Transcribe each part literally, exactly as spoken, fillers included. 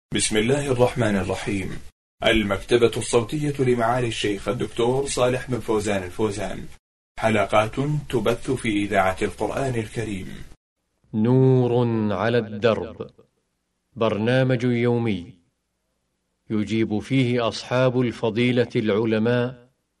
بسم الله الرحمن الرحيم. المكتبة الصوتية لمعالي الشيخ الدكتور صالح بن فوزان الفوزان، حلقات تبث في إذاعة القرآن الكريم. نور على الدرب، برنامج يومي يجيب فيه أصحاب الفضيلة العلماء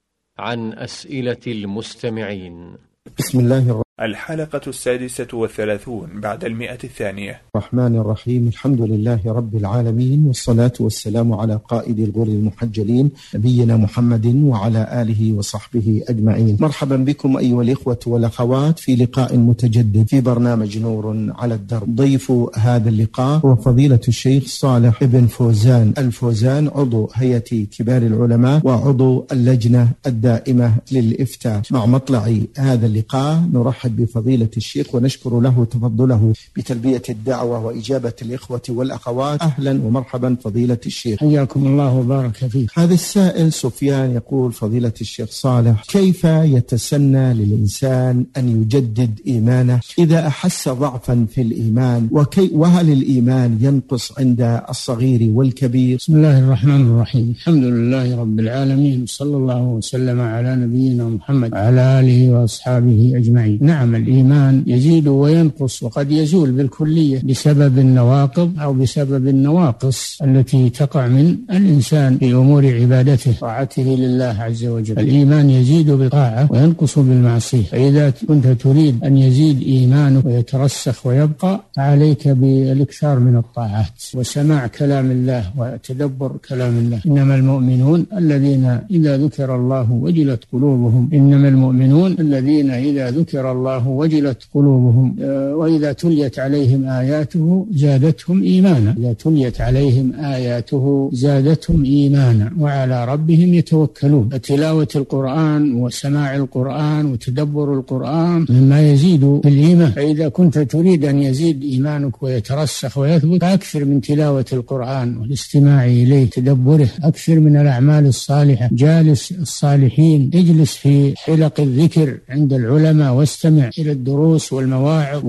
عن أسئلة المستمعين. بسم الله الرحمن الحلقة السادسة والثلاثون بعد المئة الثانية. الرحمن الرحيم. الحمد لله رب العالمين، والصلاة والسلام على قائد الغر المحجلين نبينا محمد وعلى آله وصحبه أجمعين. مرحبا بكم أيها الإخوة والأخوات في لقاء متجدد في برنامج نور على الدرب. ضيف هذا اللقاء هو فضيلة الشيخ صالح بن فوزان الفوزان، عضو هيئة كبار العلماء وعضو اللجنة الدائمة للإفتاء. مع مطلع هذا اللقاء نرحب بفضيلة الشيخ ونشكر له تفضله بتلبية الدعوة وإجابة الإخوة والأخوات. أهلا ومرحبا فضيلة الشيخ، حياكم الله وبارك فيك. هذا السائل سفيان يقول: فضيلة الشيخ صالح، كيف يتسنى للإنسان أن يجدد إيمانه إذا أحس ضعفا في الإيمان، وكي وهل الإيمان ينقص عند الصغير والكبير؟ بسم الله الرحمن الرحيم. الحمد لله رب العالمين، صلى الله وسلم على نبينا محمد وعلى آله وأصحابه أجمعين. نعم، الإيمان يزيد وينقص، وقد يزول بالكلية بسبب النواقض أو بسبب النواقص التي تقع من الإنسان في أمور عبادته طاعته لله عز وجل. الإيمان يزيد بالطاعة وينقص بالمعصية، فإذا كنت تريد أن يزيد إيمانك ويترسخ ويبقى، عليك بالإكثار من الطاعات وسماع كلام الله وتدبر كلام الله. إنما المؤمنون الذين إذا ذكر الله وجلت قلوبهم إنما المؤمنون الذين إذا ذكر الله وجلت قلوبهم وإذا تليت عليهم آياته زادتهم إيمانا. إذا تليت عليهم آياته زادتهم إيمانا وعلى ربهم يتوكلون. فتلاوة القرآن وسماع القرآن وتدبر القرآن مما يزيد في الإيمان. فإذا كنت تريد أن يزيد إيمانك ويترسخ ويثبت، فأكثر من تلاوة القرآن والاستماع إليه تدبره، أكثر من الأعمال الصالحة، جالس الصالحين، اجلس في حلق الذكر عند العلماء واستمع إلى الدروس والمواعظ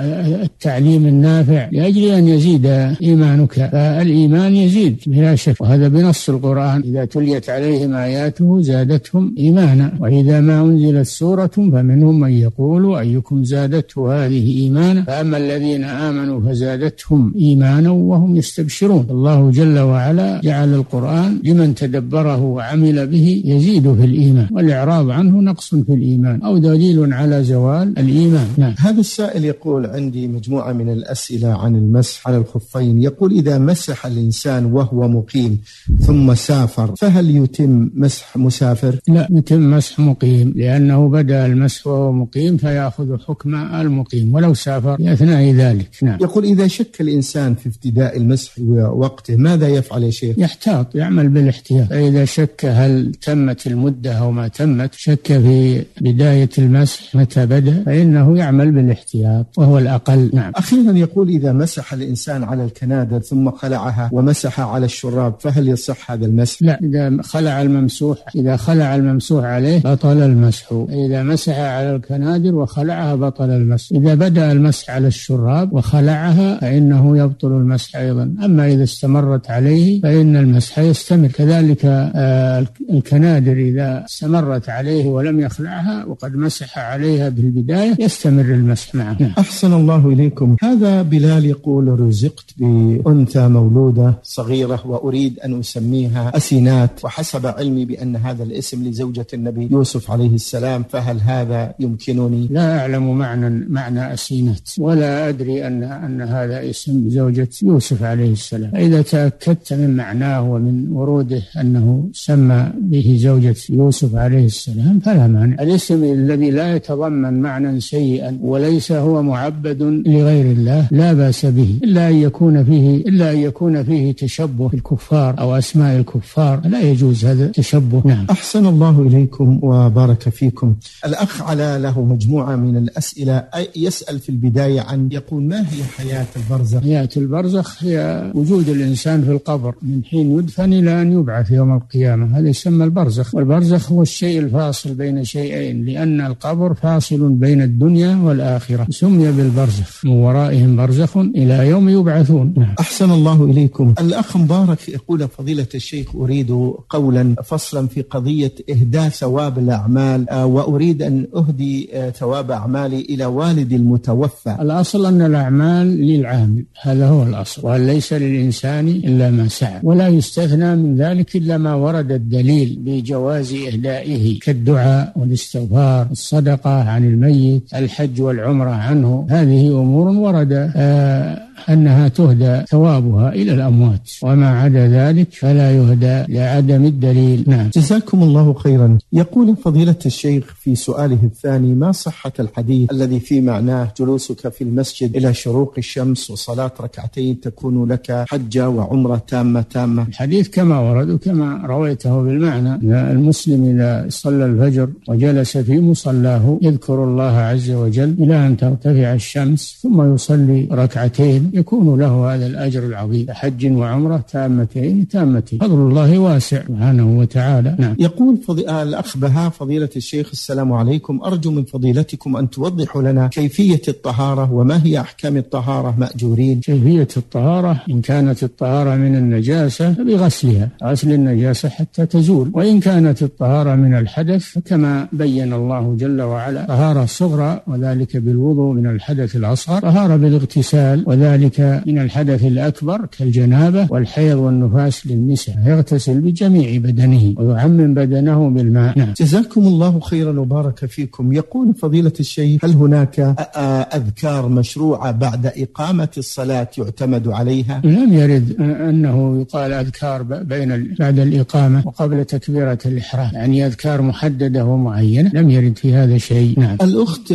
والتعليم النافع لأجل أن يزيد إيمانك. فالإيمان يزيد بلا شك، وهذا بنص القرآن: إذا تليت عليهم آياته زادتهم إيمانا وإذا ما أنزلت سورة فمنهم من يقول أيكم زادته هذه إيمانا فأما الذين آمنوا فزادتهم إيمانا وهم يستبشرون. الله جل وعلا جعل القرآن لمن تدبره وعمل به يزيد في الإيمان، والإعراض عنه نقص في الإيمان أو دليل على زوال الإيمان. نعم. هذا السائل يقول: عندي مجموعة من الأسئلة عن المسح على الخفين. يقول: إذا مسح الإنسان وهو مقيم ثم سافر، فهل يتم مسح مسافر؟ لا، يتم مسح مقيم، لأنه بدأ المسح وهو مقيم فيأخذ حكم المقيم ولو سافر في أثناء ذلك. نعم. يقول: إذا شك الإنسان في ابتداء المسح ووقته ماذا يفعل يا شيخ؟ يحتاط، يعمل بالاحتياط. فإذا شك هل تمت المدة أو ما تمت، شك في بداية المسح متى بدأ، فإنه يعمل بالاحتياط وهو الأقل. نعم. أخيرا يقول: إذا مسح الإنسان على الكنادر ثم خلعها ومسح على الشراب، فهل يصح هذا المسح؟ لا، إذا خلع الممسوح إذا خلع الممسوح عليه بطل المسح. إذا مسح على الكنادر وخلعها بطل المسح. إذا بدأ المسح على الشراب وخلعها فإنه يبطل المسح أيضا. أما إذا استمرت عليه فإن المسح يستمر. كذلك آه الكنادر إذا استمرت عليه ولم يخلعها وقد مسح عليها بالبداية يستمر المسح معه. نعم. أحسن الله إليكم. هذا بلال يقول: رزقت بأنثى مولودة صغيرة وأريد أن أسميها أسينات، وحسب علمي بأن هذا الاسم لزوجة النبي يوسف عليه السلام، فهل هذا يمكنني؟ لا أعلم معنى معنى أسينات، ولا أدري أن أن هذا اسم زوجة يوسف عليه السلام. إذا تأكدت من معناه ومن وروده أنه سمى به زوجة يوسف عليه السلام فلا مانع. الاسم الذي لا يتضمن معنى سيئا وليس هو معبد لغير الله لا بأس به، إلا أن يكون فيه إلا أن يكون فيه تشبه بالكفار أو أسماء الكفار، لا يجوز هذا التشبه. نعم. أحسن الله إليكم وبارك فيكم. الأخ على له مجموعة من الأسئلة، يسأل في البداية عن يقول: ما هي حياة البرزخ؟ حياة البرزخ هي وجود الإنسان في القبر من حين يدفن إلى أن يبعث يوم القيامة، هذا يسمى البرزخ. والبرزخ هو الشيء الفاصل بين شيئين، لأن القبر فاصل بين الدنيا والآخرة، سمي بالبرزخ، من ورائهم برزخ إلى يوم يبعثون. أحسن الله إليكم. الأخ مبارك يقول فضيلة الشيخ أريد قولا فصلا في قضية إهداء ثواب الأعمال، وأريد أن أهدي ثواب أعمالي إلى والدي المتوفى. الأصل أن الأعمال للعامل، هذا هو الأصل، وأن ليس للإنسان إلا ما سعى، ولا يستثنى من ذلك إلا ما ورد الدليل بجواز إهدائه كالدعاء والاستغفار، الصدقة عن الميت، الحج والعمرة عنه. هذه أمور ورد آه أنها تهدى ثوابها إلى الأموات، وما عدا ذلك فلا يهدى لعدم الدليل. نعم. جزاكم الله خيرا. يقول فضيلة الشيخ في سؤاله الثاني: ما صحة الحديث الذي في معناه جلوسك في المسجد إلى شروق الشمس وصلاة ركعتين تكون لك حجة وعمرة تامة تامة؟ الحديث كما ورد وكما رويته بالمعنى. المسلم إذا صلى الفجر وجلس في مصلاه يذكر الله عز وجل إلى أن ترتفع الشمس ثم يصلي ركعتين يكون له هذا الأجر العظيم، حج وعمرة تامتين تامتين، فضل الله واسع سبحانه وتعالى. نعم. يقول فضي... الأخ بهاء: فضيلة الشيخ السلام عليكم، أرجو من فضيلتكم أن توضحوا لنا كيفية الطهارة وما هي أحكام الطهارة مأجورين. كيفية الطهارة: إن كانت الطهارة من النجاسة فبغسلها، غسل النجاسة حتى تزول، وإن كانت الطهارة من الحدث فكما بين الله جل وعلا: طهارة صغرى وذلك بالوضوء من الحدث الأصغر، طهارة بالاغتسال وذلك من الحدث الأكبر كالجنابة والحيض والنفاس للنساء، يغتسل بجميع بدنه ويعمم بدنه بالماء. نعم. جزاكم الله خيرا وبارك فيكم. يقول فضيلة الشيخ: هل هناك أذكار مشروعة بعد إقامة الصلاة يعتمد عليها؟ لم يرد أنه يقال أذكار بين بعد الإقامة وقبل تكبيرة الإحرام، يعني أذكار محددة ومعينة، لم يرد في هذا شيء. نعم. الأخت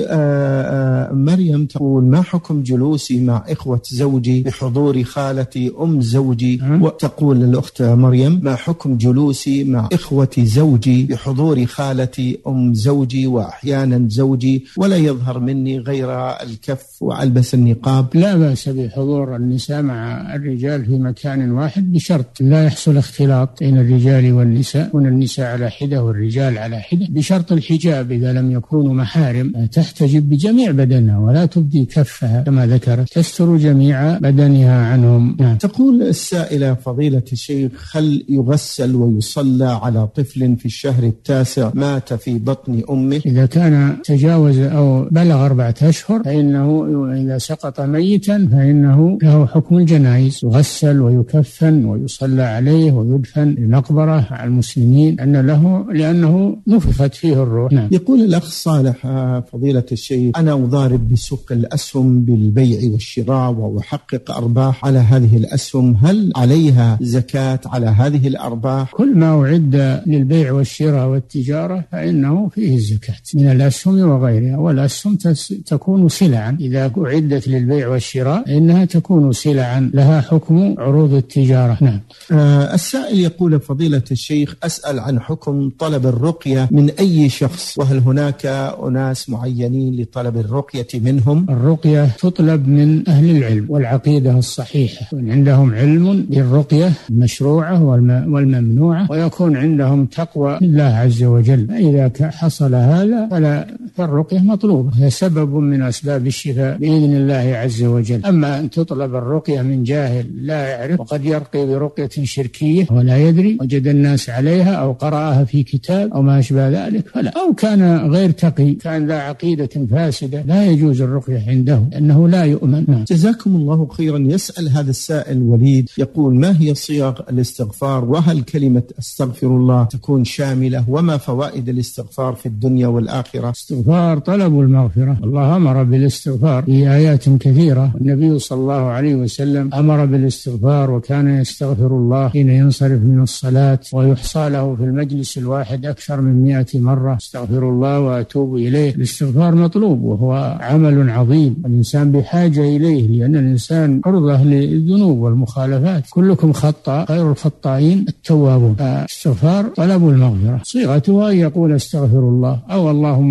مريم تقول: ما حكم جلوسي مع إخوة زوجي بحضور خالتي أم زوجي؟ وتقول الأخت مريم: ما حكم جلوسي مع إخوة زوجي بحضور خالتي أم زوجي وأحيانا زوجي ولا يظهر مني غير الكف وألبس النقاب؟ لا بأس بحضور النساء مع الرجال في مكان واحد بشرط لا يحصل اختلاط بين الرجال والنساء، يكون النساء على حدة والرجال على حدة، بشرط الحجاب إذا لم يكونوا محارم، تحتجب بجميع بدنها ولا تبدي كفها كما ذكرت، تستر جميع بدنها عنهم. نعم. تقول السائلة: فضيلة الشيخ، هل يغسل ويصلى على طفل في الشهر التاسع مات في بطن أمه؟ إذا كان تجاوز أو بلغ أربعة أشهر فإنه إذا سقط ميتا فإنه له حكم الجنائز، يغسل ويكفن ويصلى عليه ويدفن لمقبرة على المسلمين أن له لأنه نفخت فيه الروح. نعم. يقول الأخ صالح: فضيلة الشيخ، أنا أضارب بسوق الأسهم بالبيع والشراء وأحقق أرباح على هذه الأسهم، هل عليها زكاة على هذه الأرباح؟ كل ما أعد للبيع والشراء والتجارة فإنه فيه الزكاة من الأسهم وغيرها، والأسهم تكون سلعا، إذا أعدت للبيع والشراء إنها تكون سلعا لها حكم عروض التجارة. نعم. آه السائل يقول: فضيلة الشيخ، أسأل عن حكم طلب الرقية من أي شخص، وهل هناك أناس معينين لطلب الرقية منهم؟ الرقية تطلب من أهل العلم والعقيدة الصحيحة، يكون عندهم علم بالرقية المشروعة والممنوعة، ويكون عندهم تقوى لله عز وجل. إذا حصل هذا فلا فالرقية مطلوبة، هي سبب من أسباب الشفاء بإذن الله عز وجل. أما أن تطلب الرقية من جاهل لا يعرف وقد يرقي برقية شركية ولا يدري، وجد الناس عليها أو قرأها في كتاب أو ما أشبه ذلك فلا، أو كان غير تقي، كان ذا عقيدة فاسدة، لا يجوز الرقية عنده لأنه لا يؤمن. نعم. جزاكم الله خيرا. يسأل هذا السائل وليد يقول: ما هي صيغ الاستغفار، وهل كلمة استغفر الله تكون شاملة، وما فوائد الاستغفار في الدنيا والآخرة؟ استغفار طلب المغفرة، الله أمر بالاستغفار في آيات كثيرة، والنبي صلى الله عليه وسلم أمر بالاستغفار وكان يستغفر الله حين ينصرف من الصلاة، ويحصى له في المجلس الواحد أكثر من مئة مرة: استغفر الله وأتوب إليه. الاستغفار مطلوب وهو عمل عظيم، الإنسان بحاجة إليه، لأن الإنسان عرضة للذنوب والمخالفات، كلكم خطاء خير الخطائين التوابون. استغفار طلب المغفرة، صيغتها يقول استغفر الله أو اللهم اغفر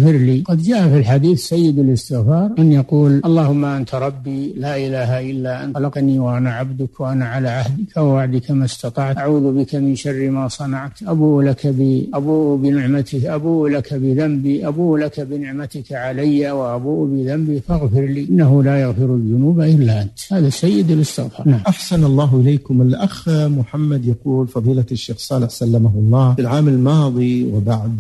فاغفر لي. قد جاء في الحديث سيد الاستغفار أن يقول اللهم أنت ربي لا إله إلا أنت خلقني وأنا عبدك وأنا على عهدك ووعدك ما استطعت أعوذ بك من شر ما صنعت أبوء لك ب أبوء بنعمتك أبوء لك بذنبي أبوء لك بنعمتك علي وأبوء بذنبي فاغفر لي إنه لا يغفر الذنوب إلا أنت. هذا سيد الاستغفار. نعم. أحسن الله إليكم. الأخ محمد يقول فضيلة الشيخ صالح سلمه الله في العام الماضي وبعد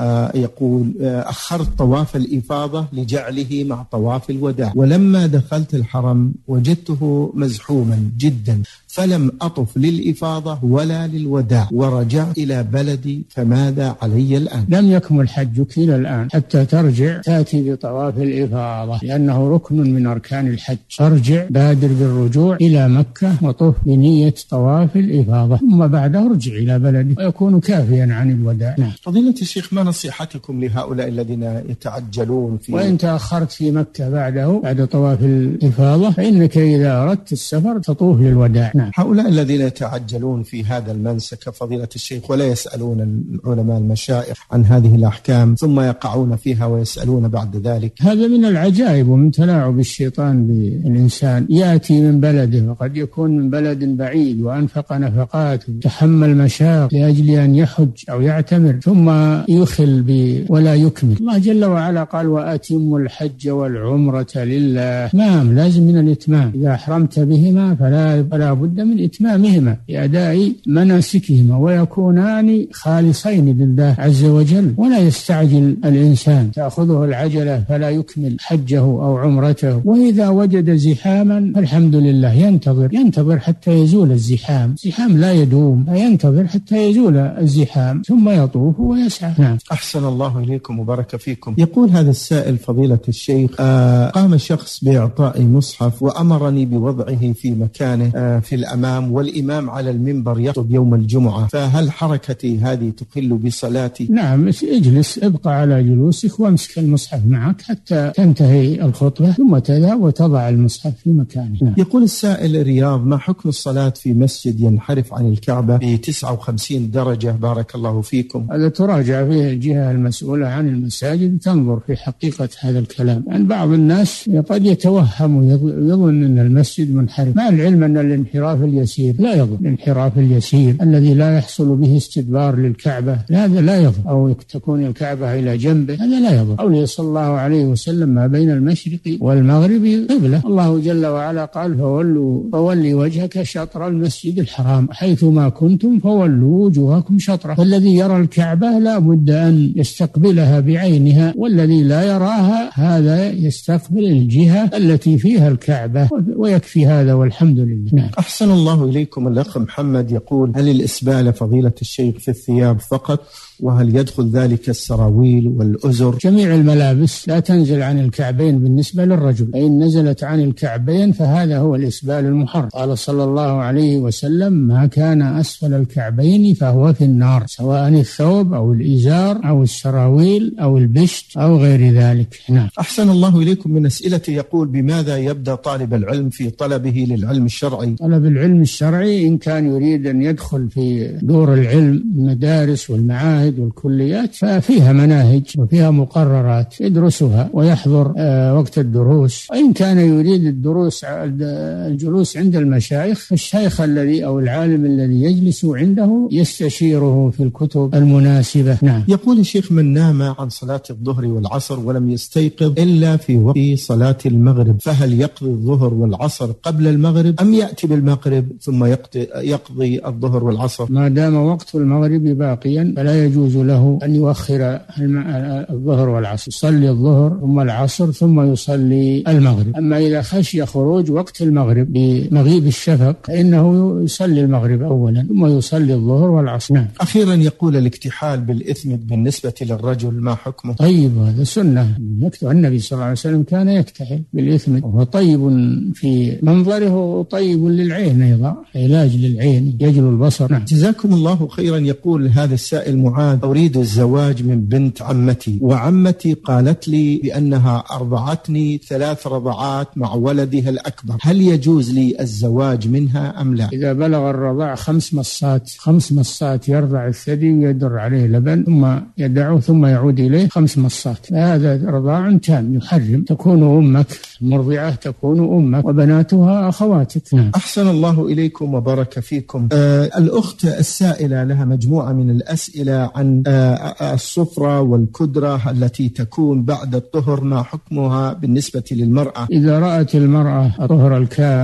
يقول أخرت طواف الإفاضة لجعله مع طواف الوداع، ولما دخلت الحرم وجدته مزحوما جدا فلم أطف للإفاضة ولا للوداع ورجعت إلى بلدي، فماذا علي الآن؟ لم يكمل حجك إلى الآن حتى ترجع تأتي بطواف الإفاضة لأنه ركن من أركان الحج. ارجع بادر بالرجوع إلى مكة وطف بنية طواف الإفاضة ثم بعدها ارجع إلى بلدك ويكون كافيا عن الوداع. نعم. فضيلة الشيخ ما نصيحتكم لهؤلاء الذين يتعجلون في وإن تأخرت في مكة بعده بعد طواف الإفاضة فإنك إذا أردت السفر تطوف للوداع. نعم. هؤلاء الذين يتعجلون في هذا المنسك فضيلة الشيخ ولا يسألون العلماء المشايخ عن هذه الأحكام ثم يقعون فيها ويسألون بعد ذلك، هذا من العجائب ومن تلاعب الشيطان بالإنسان. يأتي من بلده وقد يكون من بلد بعيد وأنفق نفقات وتحمل مشاق لأجل أن يحج أو يعتمر ثم يخل ب ولا يكمل. الله جل وعلا قال وأتموا الحج والعمرة لله. إتمام لازم من الإتمام. إذا أحرمت بهما فلا, فلا بد من إتمامهما بأداء مناسكهما ويكونان خالصين لله عز وجل، ولا يستعجل الإنسان تأخذه العجلة فلا يكمل حجه أو عمرته. وإذا وجد زحاما فالحمد لله ينتظر ينتظر حتى يزول الزحام. الزحام لا يدوم، ينتظر حتى يزول الزحام ثم يطوف ويسعى. نعم. أحسن الله إليكم وبارك فيكم. يقول هذا السائل فضيلة الشيخ آه قام شخص بإعطائي مصحف وأمرني بوضعه في مكانه آه في الأمام والإمام على المنبر يخطب يوم الجمعة، فهل حركتي هذه تخل بصلاتي؟ نعم، اجلس ابقى على جلوسك وامسك المصحف معك حتى تنتهي الخطبة ثم تذهب وتضع المصحف في مكانه. نعم. يقول السائل رياض ما حكم الصلاة في مسجد ينحرف عن الكعبة ب تسعة وخمسين درجة بارك الله فيكم؟ هذا تراجع فيه الجهة المسؤولة عن المساجد تنظر في حقيقة هذا الكلام. يعني بعض الناس قد يتوهم ويظن أن المسجد منحرف مع العلم أن الانحراف اليسير لا يضر. الانحراف اليسير الذي لا يحصل به استدبار للكعبة هذا لا يضر، أو تكون الكعبة إلى جنبه هذا لا يضر. قوله صلى الله عليه وسلم ما بين المشرق والمغرب قبلة. الله جل وعلا قال فولوا فولي وجهك شطر المسجد الحرام حيثما كنتم فولوا وجوهكم شطره. فالذي يرى الكعبة لا بد أن يستقبلها بعينها، والذي لا يراها هذا يستقبل الجهة التي فيها الكعبة، ويكفي هذا والحمد لله. نعم. أحسن الله إليكم. الأخ محمد يقول هل الإسبال فضيلة الشيخ في الثياب فقط، وهل يدخل ذلك السراويل والأزر؟ جميع الملابس لا تنزل عن الكعبين بالنسبة للرجل، فإن نزلت عن الكعبين فهذا هو الإسبال المحرم. قال صلى الله عليه وسلم ما كان أسفل الكعبين فهو في النار، سواء الثوب أو الإزار أو السراويل أو البشت أو غير ذلك. نعم. أحسن الله إليكم. من أسئلتي يقول بماذا يبدأ طالب العلم في طلبه للعلم الشرعي؟ طلب العلم الشرعي إن كان يريد أن يدخل في دور العلم المدارس والمعاهد والكليات ففيها مناهج وفيها مقررات يدرسها ويحضر آه وقت الدروس. وإن كان يريد الدروس الجلوس عند المشايخ فالشيخ الذي أو العالم الذي يجلس عنده يستشيره في الكتب المناسبة. نعم. يقول الشيخ من نام عن صلاة الظهر والعصر ولم يستيقظ إلا في وقت صلاة المغرب فهل يقضي الظهر والعصر قبل المغرب أم يأتي بالمغرب ثم يقضي الظهر والعصر؟ ما دام وقت المغرب باقيا فلا يجوز له أن يؤخر الظهر والعصر، يصلي الظهر ثم العصر ثم يصلي المغرب. أما إذا خشي خروج وقت المغرب بمغيب الشفق فإنه يصلي المغرب أولا ثم يصلي الظهر والعصر. نعم. أخيرا يقول الاكتحال بالإثم بالنسبة للرجل ما حكمه؟ طيب، هذا سنة. يكتب النبي صلى الله عليه وسلم كان يكتحل بالإثم وهو طيب في منظره وطيب للعين أيضا، علاج للعين يجلو البصر. نعم. جزاكم الله خيرا. يقول هذا السائل معاذ أريد الزواج من بنت عمتي، وعمتي قالت لي بأنها أرضعتني ثلاث رضعات مع ولدها الأكبر، هل يجوز لي الزواج منها أم لا؟ إذا بلغ الرضاع خمس مصات خمس مصات يرضع الثدي ويدر عليه لبن ثم يدعه ثم يعود إليه عليه خمس مصات، هذا رضاع تام يحرم. تكون أمك مرضعة، تكون أمك وبناتها أخواتك. نعم. أحسن الله إليكم وبارك فيكم. آه الأخت السائلة لها مجموعة من الأسئلة عن آه الصفرة والكدرة التي تكون بعد الطهر، ما حكمها بالنسبة للمرأة؟ إذا رأت المرأة الطهر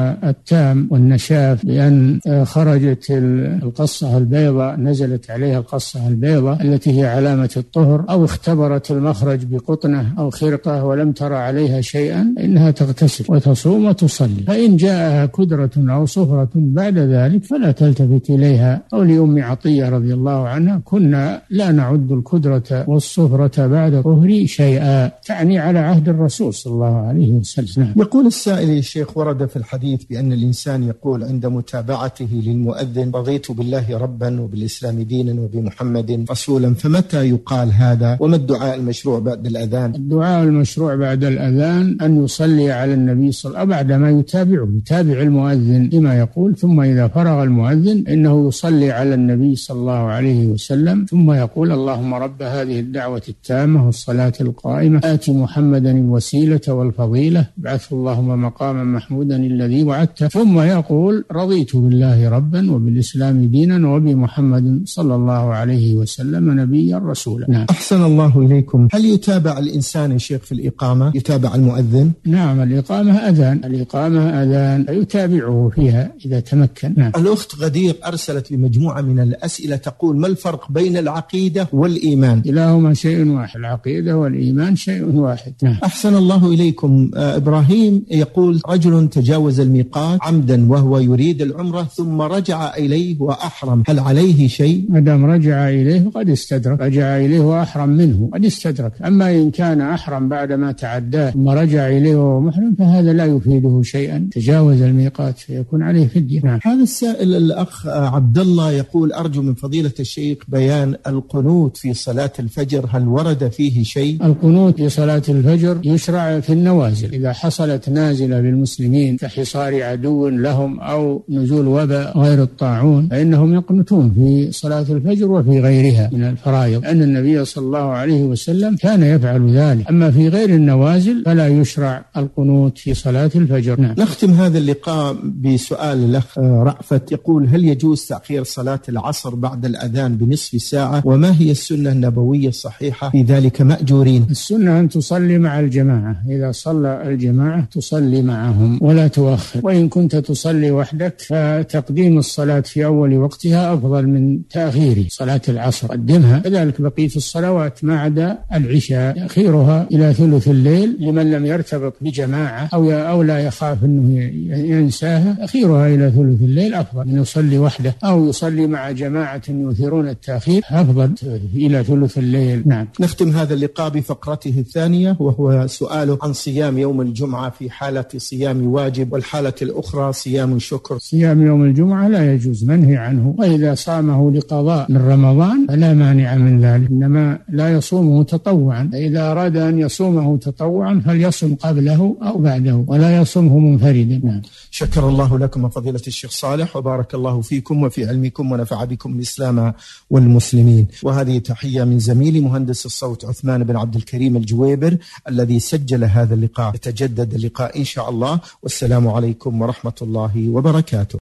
التام والنشاف بأن خرجت القصة البيضاء، نزلت عليها القصة البيضاء التي هي علامة الطهر، أو اختبرت المخرج بقطنة أو خرقة ولم ترى عليها شيئا، إنها تغتسل وتصوم وتصلي. فإن جاءها كدرة أو صفرة بعد ذلك فلا تلتفت إليها. أو لأم عطية رضي الله عنها: كنا لا نعد الكدرة والصفرة بعد طهر شيئا، تعني على عهد الرسول صلى الله عليه وسلم. يقول السائل: يا شيخ، ورد في الحديث بأن الإنسان يقول عند متابعته للمؤذن: رضيت بالله ربا وبالإسلام دينا وبمحمد رسولا، فمتى يقال هذا؟ وما الدعاء المشروع بعد الأذان؟ الدعاء المشروع بعد الأذان أن يصلي على النبي صلى الله عليه وسلم بعد ما يتابعه، يتابع المؤذن لما يقول، ثم إذا فرغ المؤذن إنه يصلي على النبي صلى الله عليه وسلم، ثم يقول: اللهم رب هذه الدعوة التامة والصلاة القائمة آت محمدا الوسيلة والفضيلة ابعثه اللهم مقاما محمودا الذي وعدته، ثم يقول: رضيت بالله ربا وبالإسلام دينا وبمحمد صلى الله عليه وسلم نبيا رسولا. نعم. أحسن الله إليكم. هل يتابع الإنسان يا شيخ في الإقامة؟ يتابع المؤذن؟ نعم، الإقامة أذان، الإقامة أذان يتابعه فيها إذا تمكن. نعم. الأخت غدير أرسلت بمجموعة من الأسئلة تقول: ما الفرق بين العقيدة والإيمان؟ كلاهما شيء واحد، العقيدة والإيمان شيء واحد. نعم. أحسن الله إليكم. آه إبراهيم يقول: رجل تجاوز الميقات عمدا وهو يريد العمرة ثم رجع إليه وأحرم، هل عليه شيء؟ ما دام رجع إليه قد استدرك، رجع إليه وأحرم منه قد استدرك. أما إن كان أحرم بعد ما تعداه ثم رجع إليه وهو محرم فهذا لا يفيده شيئا، تجاوز الميقات فيكون عليه فدية. نعم. هذا السائل الأخ عبد الله يقول: أرجو من فضيلة الشيخ بيان القنوت في صلاة الفجر، هل ورد فيه شيء؟ القنوت في صلاة الفجر يشرع في النوازل، إذا حصلت نازلة بالمسلمين كحصار عدو لهم أو نزول وباء غير الطاعون فإنهم يقنتون في صلاة الفجر وفي غيرها من الفرائض، أن النبي صلى الله عليه وسلم كان يفعل ذلك. أما في غير النوازل فلا يشرع القنوت في صلاة الفجر. نعم. نختم هذا اللقاء بسؤال الأخ رأفت يقول: هل يجوز تأخير صلاة العصر بعد الأذان بنصف ساعة؟ وما هي السنة النبوية الصحيحة في ذلك مأجورين؟ السنة أن تصلي مع الجماعة، إذا صلى الجماعة تصلي معهم ولا تؤخر، وإن كنت تصلي وحدك فتقديم الصلاة في أول وقتها أفضل من تأخير صلاة العصر، قدمها. كذلك بقية الصلوات ما عدا العشاء تأخيرها إلى ثلث الليل لمن لم يرتبط بجماعة أو أو لا يخاف أنه ينساها، تأخيرها إلى ثلث الليل أفضل من يصلي وحده، أو يصلي مع جماعة يؤثرون التأخير أفضل إلى ثلث الليل. نعم. نختم هذا اللقاء بفقرته الثانية وهو سؤاله عن صيام يوم الجمعة في حالة صيام واجب، والحالة الأخرى صيام شكر. صيام يوم الجمعة لا يجوز، منهي عنه، وإذا صامه لقضاء من رمضان فلا مانع من ذلك، إنما لا يصومه تطوعا، فإذا أراد أن يصومه تطوعا فليصم قبله أو بعده ولا يصومه منفردا. نعم. شكر الله لكم فضيلة الشيخ صالح، وبارك الله فيكم وفي علمكم ونفع بكم الإسلام والمسلمين. وهذه تحية من زميلي مهندس الصوت عثمان بن عبد الكريم الجويبر الذي سجل هذا اللقاء. يتجدد اللقاء إن شاء الله، والسلام عليكم ورحمة الله وبركاته.